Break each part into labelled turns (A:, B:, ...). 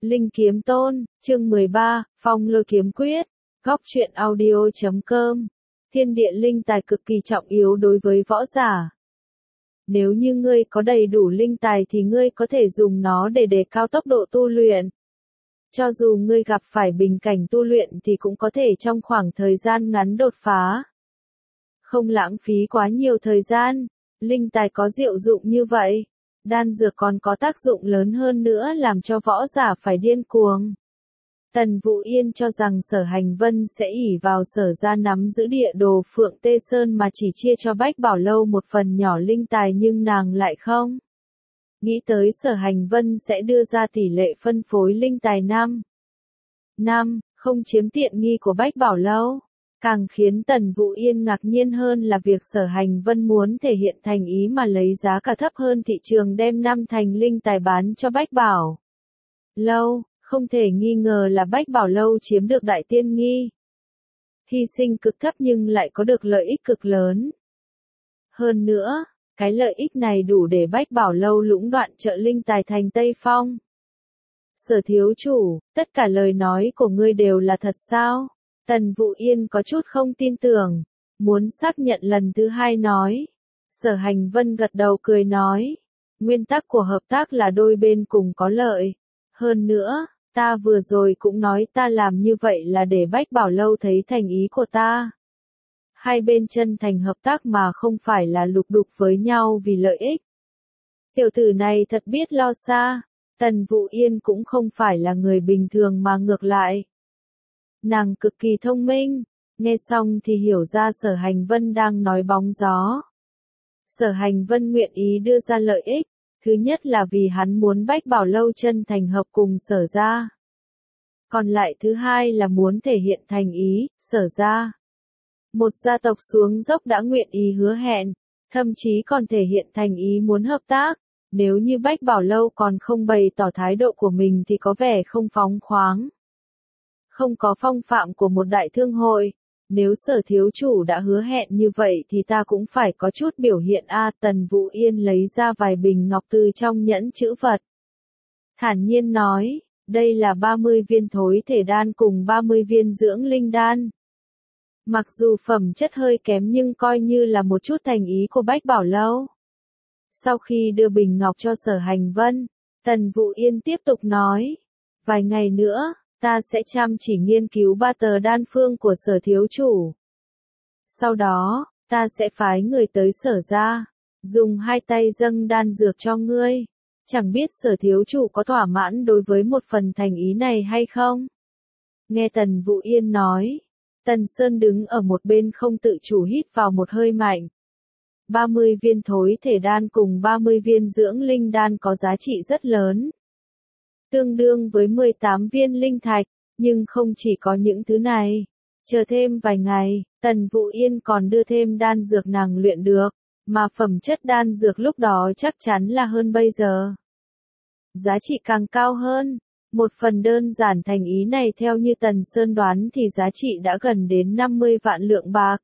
A: Linh Kiếm Tôn, chương 13, Phong Lôi Kiếm Quyết, Góc truyện audio.com. Thiên địa linh tài cực kỳ trọng yếu đối với võ giả. Nếu như ngươi có đầy đủ linh tài thì ngươi có thể dùng nó để đề cao tốc độ tu luyện. Cho dù ngươi gặp phải bình cảnh tu luyện thì cũng có thể trong khoảng thời gian ngắn đột phá. Không lãng phí quá nhiều thời gian, linh tài có diệu dụng như vậy. Đan dược còn có tác dụng lớn hơn nữa làm cho võ giả phải điên cuồng. Tần Vũ Yên cho rằng Sở Hành Vân sẽ ỷ vào Sở gia nắm giữ địa đồ Phượng Tê Sơn mà chỉ chia cho Bách Bảo Lâu một phần nhỏ linh tài, nhưng nàng lại không. Nghĩ tới Sở Hành Vân sẽ đưa ra tỷ lệ phân phối linh tài 5, không chiếm tiện nghi của Bách Bảo Lâu. Càng khiến Tần Vũ Yên ngạc nhiên hơn là việc Sở Hành Vân muốn thể hiện thành ý mà lấy giá cả thấp hơn thị trường đem 5 thành linh tài bán cho Bách Bảo Lâu. Không thể nghi ngờ là Bách Bảo Lâu chiếm được đại tiên nghi. Hy sinh cực thấp nhưng lại có được lợi ích cực lớn. Hơn nữa, cái lợi ích này đủ để Bách Bảo Lâu lũng đoạn chợ linh tài thành Tây Phong. Sở thiếu chủ, tất cả lời nói của ngươi đều là thật sao? Tần Vũ Yên có chút không tin tưởng, muốn xác nhận lần thứ hai nói. Sở Hành Vân gật đầu cười nói, nguyên tắc của hợp tác là đôi bên cùng có lợi. Hơn nữa, ta vừa rồi cũng nói ta làm như vậy là để Bách Bảo Lâu thấy thành ý của ta. Hai bên chân thành hợp tác mà không phải là lục đục với nhau vì lợi ích. Tiểu tử này thật biết lo xa, Tần Vũ Yên cũng không phải là người bình thường mà ngược lại. Nàng cực kỳ thông minh, nghe xong thì hiểu ra Sở Hành Vân đang nói bóng gió. Sở Hành Vân nguyện ý đưa ra lợi ích, thứ nhất là vì hắn muốn Bách Bảo Lâu chân thành hợp cùng Sở gia. Còn lại thứ hai là muốn thể hiện thành ý, Sở gia. Một gia tộc xuống dốc đã nguyện ý hứa hẹn, thậm chí còn thể hiện thành ý muốn hợp tác. Nếu như Bách Bảo Lâu còn không bày tỏ thái độ của mình thì có vẻ không phóng khoáng. Không có phong phạm của một đại thương hội. Nếu Sở thiếu chủ đã hứa hẹn như vậy thì ta cũng phải có chút biểu hiện a. Tần Vũ Yên lấy ra vài bình ngọc từ trong nhẫn chữ vật. Thản nhiên nói, đây là 30 viên thối thể đan cùng 30 viên dưỡng linh đan. Mặc dù phẩm chất hơi kém nhưng coi như là một chút thành ý của Bách Bảo Lâu. Sau khi đưa bình ngọc cho Sở Hành Vân, Tần Vũ Yên tiếp tục nói, vài ngày nữa, ta sẽ chăm chỉ nghiên cứu 3 tờ đan phương của Sở thiếu chủ. Sau đó, ta sẽ phái người tới Sở gia, dùng 2 tay dâng đan dược cho ngươi. Chẳng biết Sở thiếu chủ có thỏa mãn đối với một phần thành ý này hay không? Nghe Tần Vũ Yên nói, Tần Sơn đứng ở một bên không tự chủ hít vào một hơi mạnh. 30 viên thối thể đan cùng 30 viên dưỡng linh đan có giá trị rất lớn. Tương đương với 18 viên linh thạch, nhưng không chỉ có những thứ này. Chờ thêm vài ngày, Tần Vũ Yên còn đưa thêm đan dược nàng luyện được, mà phẩm chất đan dược lúc đó chắc chắn là hơn bây giờ. Giá trị càng cao hơn. Một phần đơn giản thành ý này theo như Tần Sơn đoán thì giá trị đã gần đến 50 vạn lượng bạc.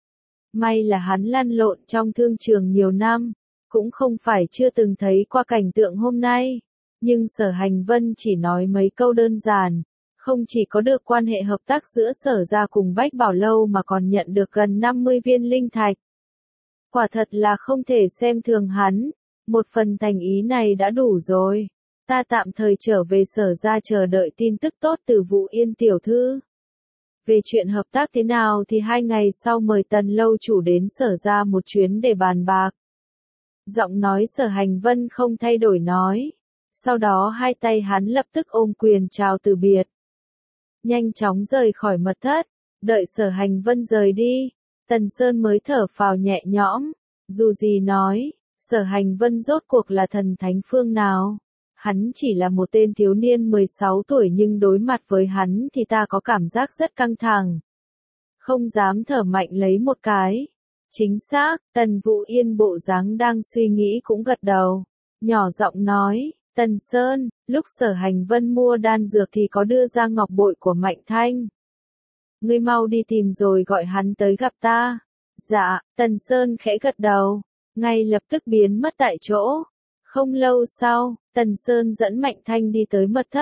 A: May là hắn lăn lộn trong thương trường nhiều năm, cũng không phải chưa từng thấy qua cảnh tượng hôm nay. Nhưng Sở Hành Vân chỉ nói mấy câu đơn giản, không chỉ có được quan hệ hợp tác giữa Sở gia cùng Bách Bảo Lâu mà còn nhận được gần 50 viên linh thạch. Quả thật là không thể xem thường hắn, một phần thành ý này đã đủ rồi. Ta tạm thời trở về Sở gia chờ đợi tin tức tốt từ Vũ Yên tiểu thư. Về chuyện hợp tác thế nào thì 2 ngày sau mời Tần lâu chủ đến Sở gia một chuyến để bàn bạc. Giọng nói Sở Hành Vân không thay đổi nói. Sau đó 2 tay hắn lập tức ôm quyền chào từ biệt. Nhanh chóng rời khỏi mật thất, đợi Sở Hành Vân rời đi, Tần Sơn mới thở phào nhẹ nhõm. Dù gì nói, Sở Hành Vân rốt cuộc là thần thánh phương nào? Hắn chỉ là một tên thiếu niên 16 tuổi nhưng đối mặt với hắn thì ta có cảm giác rất căng thẳng. Không dám thở mạnh lấy một cái. Chính xác, Tần Vũ Yên bộ dáng đang suy nghĩ cũng gật đầu. Nhỏ giọng nói, Tần Sơn, lúc Sở Hành Vân mua đan dược thì có đưa ra ngọc bội của Mạnh Thanh. Ngươi mau đi tìm rồi gọi hắn tới gặp ta. Dạ, Tần Sơn khẽ gật đầu, ngay lập tức biến mất tại chỗ. Không lâu sau, Tần Sơn dẫn Mạnh Thanh đi tới mật thất,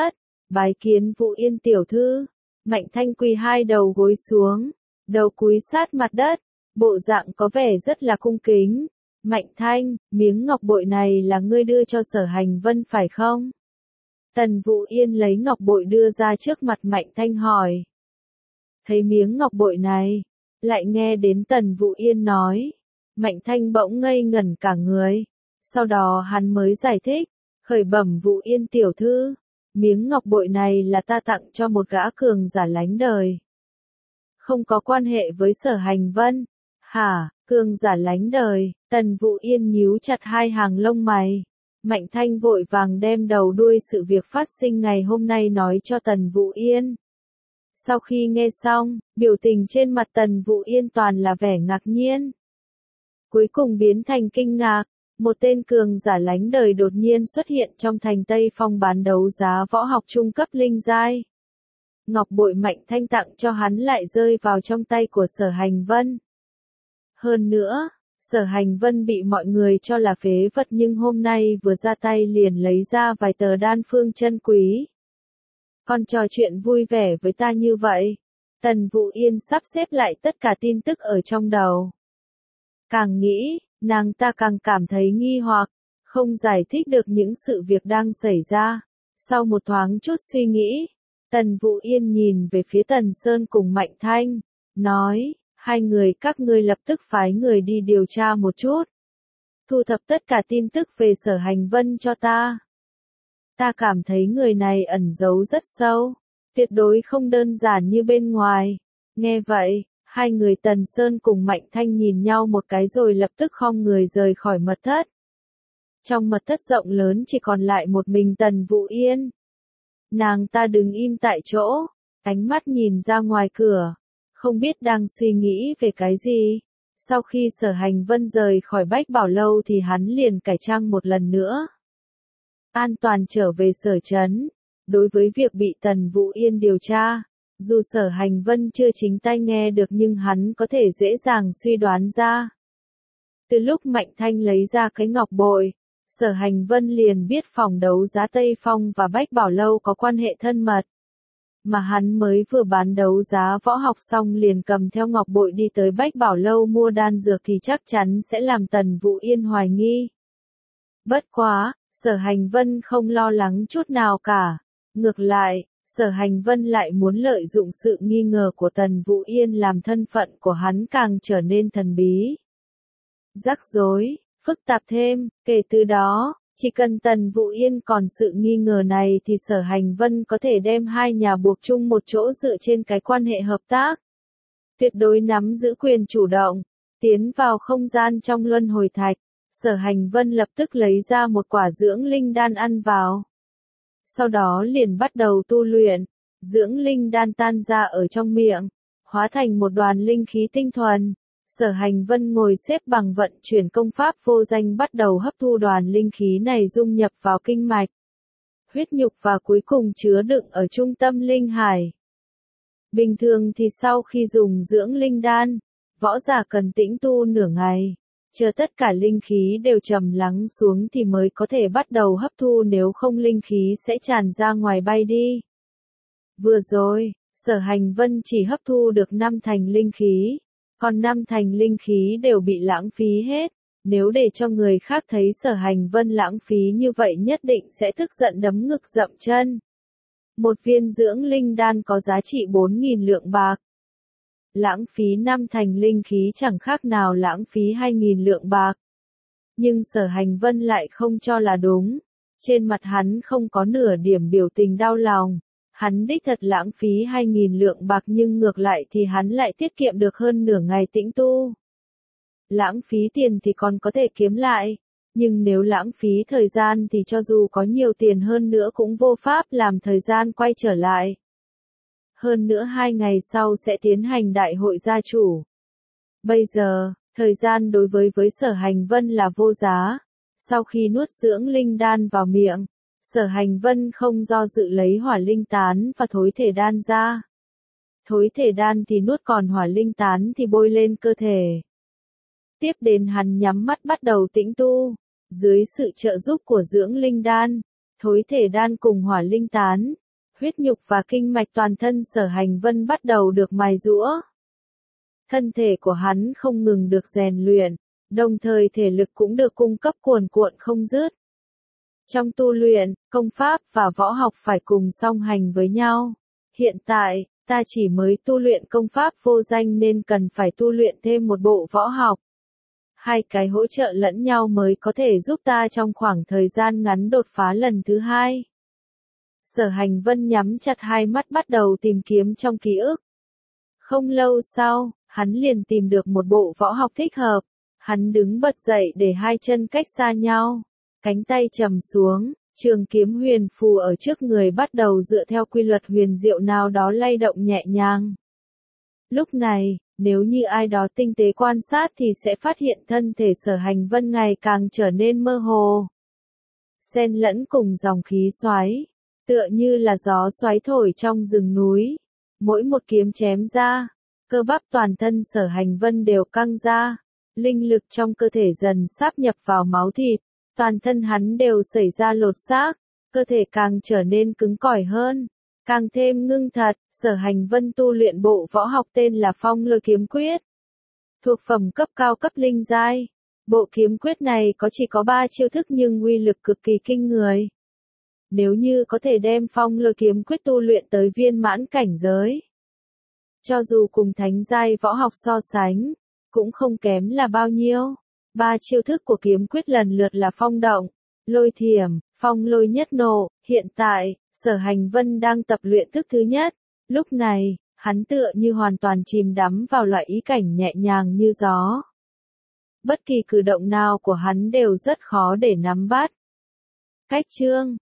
A: Bái kiến Vũ Yên tiểu thư. Mạnh Thanh quỳ hai đầu gối xuống, đầu cúi sát mặt đất, bộ dạng có vẻ rất là cung kính. Mạnh Thanh, miếng ngọc bội này là ngươi đưa cho Sở Hành Vân phải không? Tần Vũ Yên lấy ngọc bội đưa ra trước mặt Mạnh Thanh hỏi. Thấy miếng ngọc bội này, lại nghe đến Tần Vũ Yên nói. Mạnh Thanh bỗng ngây ngẩn cả người. Sau đó hắn mới giải thích, khởi bẩm Vũ Yên tiểu thư, miếng ngọc bội này là ta tặng cho một gã cường giả lánh đời. Không có quan hệ với Sở Hành Vân. Hả, cường giả lánh đời? Tần Vũ Yên nhíu chặt hai hàng lông mày. Mạnh Thanh vội vàng đem đầu đuôi sự việc phát sinh ngày hôm nay nói cho Tần Vũ Yên. Sau khi nghe xong, biểu tình trên mặt Tần Vũ Yên toàn là vẻ ngạc nhiên. Cuối cùng biến thành kinh ngạc, một tên cường giả lánh đời đột nhiên xuất hiện trong thành Tây Phong bán đấu giá võ học trung cấp linh giai. Ngọc bội Mạnh Thanh tặng cho hắn lại rơi vào trong tay của Sở Hành Vân. Hơn nữa, Sở Hành Vân bị mọi người cho là phế vật nhưng hôm nay vừa ra tay liền lấy ra vài tờ đan phương chân quý. Còn trò chuyện vui vẻ với ta như vậy. Tần Vũ Yên sắp xếp lại tất cả tin tức ở trong đầu. Càng nghĩ, nàng ta càng cảm thấy nghi hoặc, không giải thích được những sự việc đang xảy ra. Sau một thoáng chút suy nghĩ, Tần Vũ Yên nhìn về phía Tần Sơn cùng Mạnh Thanh, nói, hai người các ngươi lập tức phái người đi điều tra một chút. Thu thập tất cả tin tức về Sở Hành Vân cho ta. Ta cảm thấy người này ẩn giấu rất sâu, tuyệt đối không đơn giản như bên ngoài. Nghe vậy, hai người Tần Sơn cùng Mạnh Thanh nhìn nhau một cái rồi lập tức khom người rời khỏi mật thất. Trong mật thất rộng lớn chỉ còn lại một mình Tần Vũ Yên. Nàng ta đứng im tại chỗ, ánh mắt nhìn ra ngoài cửa, không biết đang suy nghĩ về cái gì. Sau khi Sở Hành Vân rời khỏi Bách Bảo Lâu thì hắn liền cải trang một lần nữa. An toàn trở về Sở Trấn. Đối với việc bị Tần Vũ Yên điều tra, dù Sở Hành Vân chưa chính tay nghe được nhưng hắn có thể dễ dàng suy đoán ra. Từ lúc Mạnh Thanh lấy ra cái ngọc bội, Sở Hành Vân liền biết phòng đấu giá Tây Phong và Bách Bảo Lâu có quan hệ thân mật. Mà hắn mới vừa bán đấu giá võ học xong liền cầm theo ngọc bội đi tới Bách Bảo Lâu mua đan dược thì chắc chắn sẽ làm Tần Vũ Yên hoài nghi. Bất quá, Sở Hành Vân không lo lắng chút nào cả. Ngược lại, Sở Hành Vân lại muốn lợi dụng sự nghi ngờ của Tần Vũ Yên làm thân phận của hắn càng trở nên thần bí. Rắc rối, phức tạp thêm, kể từ đó, chỉ cần Tần Vũ Yên còn sự nghi ngờ này thì Sở Hành Vân có thể đem hai nhà buộc chung một chỗ dựa trên cái quan hệ hợp tác. Tuyệt đối nắm giữ quyền chủ động, tiến vào không gian trong luân hồi thạch. Sở Hành Vân lập tức lấy ra một quả dưỡng linh đan ăn vào. Sau đó liền bắt đầu tu luyện, dưỡng linh đan tan ra ở trong miệng, hóa thành một đoàn linh khí tinh thuần. Sở Hành Vân ngồi xếp bằng vận chuyển công pháp vô danh bắt đầu hấp thu đoàn linh khí này dung nhập vào kinh mạch, huyết nhục và cuối cùng chứa đựng ở trung tâm linh hải. Bình thường thì sau khi dùng dưỡng linh đan, võ giả cần tĩnh tu nửa ngày, chờ tất cả linh khí đều trầm lắng xuống thì mới có thể bắt đầu hấp thu, nếu không linh khí sẽ tràn ra ngoài bay đi. Vừa rồi, Sở Hành Vân chỉ hấp thu được 5 thành linh khí, còn 5 thành linh khí đều bị lãng phí hết. Nếu để cho người khác thấy Sở Hành Vân lãng phí như vậy nhất định sẽ tức giận đấm ngực dậm chân. Một viên dưỡng linh đan có giá trị 4.000 lượng bạc. Lãng phí 5 thành linh khí chẳng khác nào lãng phí 2.000 lượng bạc. Nhưng Sở Hành Vân lại không cho là đúng. Trên mặt hắn không có nửa điểm biểu tình đau lòng. Hắn đích thật lãng phí 2.000 lượng bạc nhưng ngược lại thì hắn lại tiết kiệm được hơn nửa ngày tĩnh tu. Lãng phí tiền thì còn có thể kiếm lại. Nhưng nếu lãng phí thời gian thì cho dù có nhiều tiền hơn nữa cũng vô pháp làm thời gian quay trở lại. Hơn nữa 2 ngày sau sẽ tiến hành đại hội gia chủ. Bây giờ, thời gian đối với Sở Hành Vân là vô giá. Sau khi nuốt dưỡng linh đan vào miệng, Sở Hành Vân không do dự lấy hỏa linh tán và thối thể đan ra. Thối thể đan thì nuốt còn hỏa linh tán thì bôi lên cơ thể. Tiếp đến hắn nhắm mắt bắt đầu tĩnh tu. Dưới sự trợ giúp của dưỡng linh đan, thối thể đan cùng hỏa linh tán, huyết nhục và kinh mạch toàn thân Sở Hành Vân bắt đầu được mài giũa. Thân thể của hắn không ngừng được rèn luyện, đồng thời thể lực cũng được cung cấp cuồn cuộn không dứt. Trong tu luyện, công pháp và võ học phải cùng song hành với nhau. Hiện tại, ta chỉ mới tu luyện công pháp vô danh nên cần phải tu luyện thêm một bộ võ học. Hai cái hỗ trợ lẫn nhau mới có thể giúp ta trong khoảng thời gian ngắn đột phá lần thứ hai. Sở Hành Vân nhắm chặt hai mắt bắt đầu tìm kiếm trong ký ức. Không lâu sau, hắn liền tìm được một bộ võ học thích hợp. Hắn đứng bật dậy để hai chân cách xa nhau, cánh tay trầm xuống, trường kiếm huyền phù ở trước người bắt đầu dựa theo quy luật huyền diệu nào đó lay động nhẹ nhàng. Lúc này, nếu như ai đó tinh tế quan sát thì sẽ phát hiện thân thể Sở Hành Vân ngày càng trở nên mơ hồ. Xen lẫn cùng dòng khí xoáy, tựa như là gió xoáy thổi trong rừng núi. Mỗi một kiếm chém ra, cơ bắp toàn thân Sở Hành Vân đều căng ra, linh lực trong cơ thể dần sáp nhập vào máu thịt, toàn thân hắn đều xảy ra lột xác, cơ thể càng trở nên cứng cỏi hơn, càng thêm ngưng thật. Sở Hành Vân tu luyện bộ võ học tên là Phong Lôi Kiếm Quyết, thuộc phẩm cấp cao cấp linh giai. Bộ kiếm quyết này chỉ có 3 chiêu thức nhưng uy lực cực kỳ kinh người. Nếu như có thể đem Phong Lôi Kiếm Quyết tu luyện tới viên mãn cảnh giới, cho dù cùng thánh giai võ học so sánh, cũng không kém là bao nhiêu. 3 chiêu thức của kiếm quyết lần lượt là phong động, lôi thiểm, phong lôi nhất nộ. Hiện tại, Sở Hành Vân đang tập luyện thức thứ nhất. Lúc này, hắn tựa như hoàn toàn chìm đắm vào loại ý cảnh nhẹ nhàng như gió. Bất kỳ cử động nào của hắn đều rất khó để nắm bắt. Cách chương